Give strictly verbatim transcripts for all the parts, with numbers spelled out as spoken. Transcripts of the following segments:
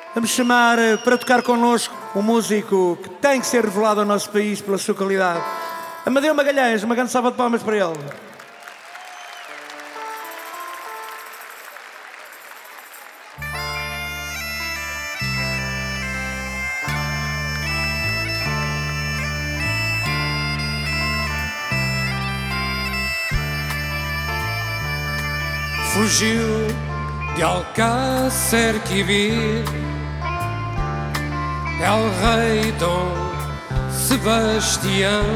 Vamos chamar para tocar connosco um músico que tem que ser revelado ao nosso país pela sua qualidade. Amadeu Magalhães, uma grande salva de palmas para ele. Fugiu de Alcácer Quibir, El Rei Dom Sebastião.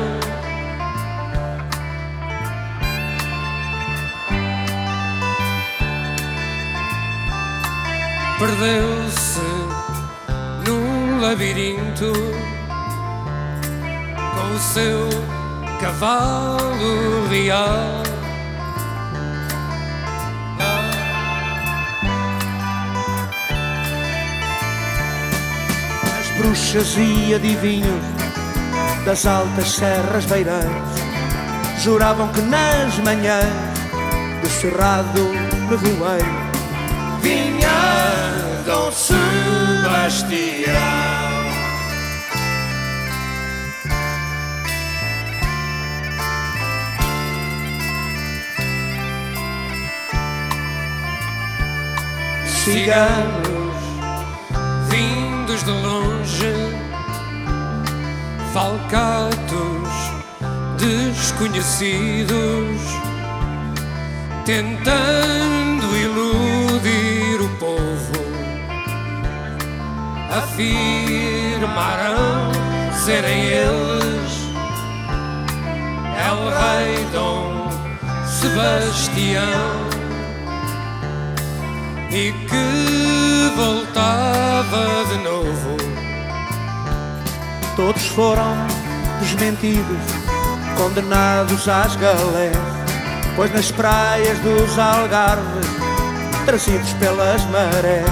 Perdeu-se num labirinto com o seu cavalo real. Bruxas e adivinhos das altas serras beiras juravam que nas manhãs do cerrado nevoeiro vinha Dom Sebastião. Ciganos vindos de longe, falcatos desconhecidos, tentando iludir o povo, afirmaram serem eles El Rei Dom Sebastião, e que voltava de novo. Todos foram desmentidos, condenados às galés, pois nas praias dos Algarves, trazidos pelas marés,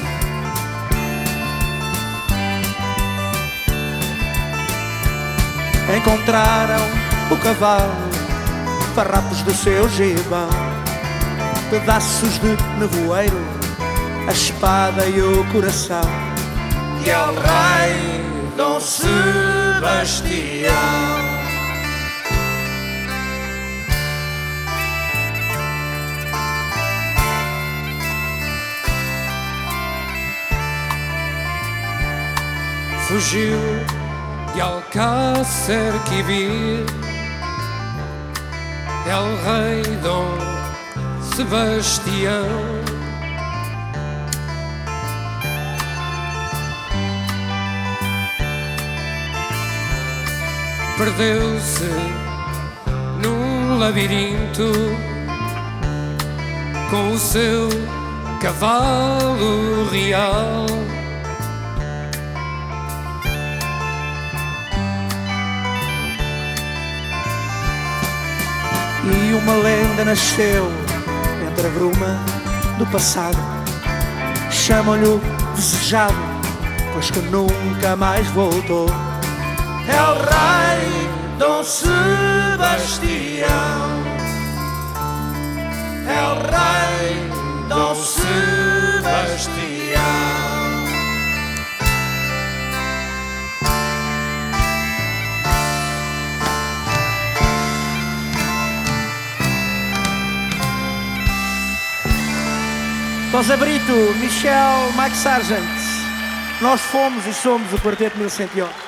encontraram o cavalo, farrapos do seu gibão, pedaços de nevoeiro, a espada e o coração. E El Rei Dom Sebastião. Fugiu de Alcácer Quibir, El Rei Dom Sebastião. Perdeu-se num labirinto com o seu cavalo real. E uma lenda nasceu entre a bruma do passado. Chamam-lhe o desejado, pois que nunca mais voltou. El Rei Dom Sebastião, El Rei Dom Sebastião. Rosa Brito, Michel, Mike Sargent, nós fomos e somos o Quarteto mil cento e onze.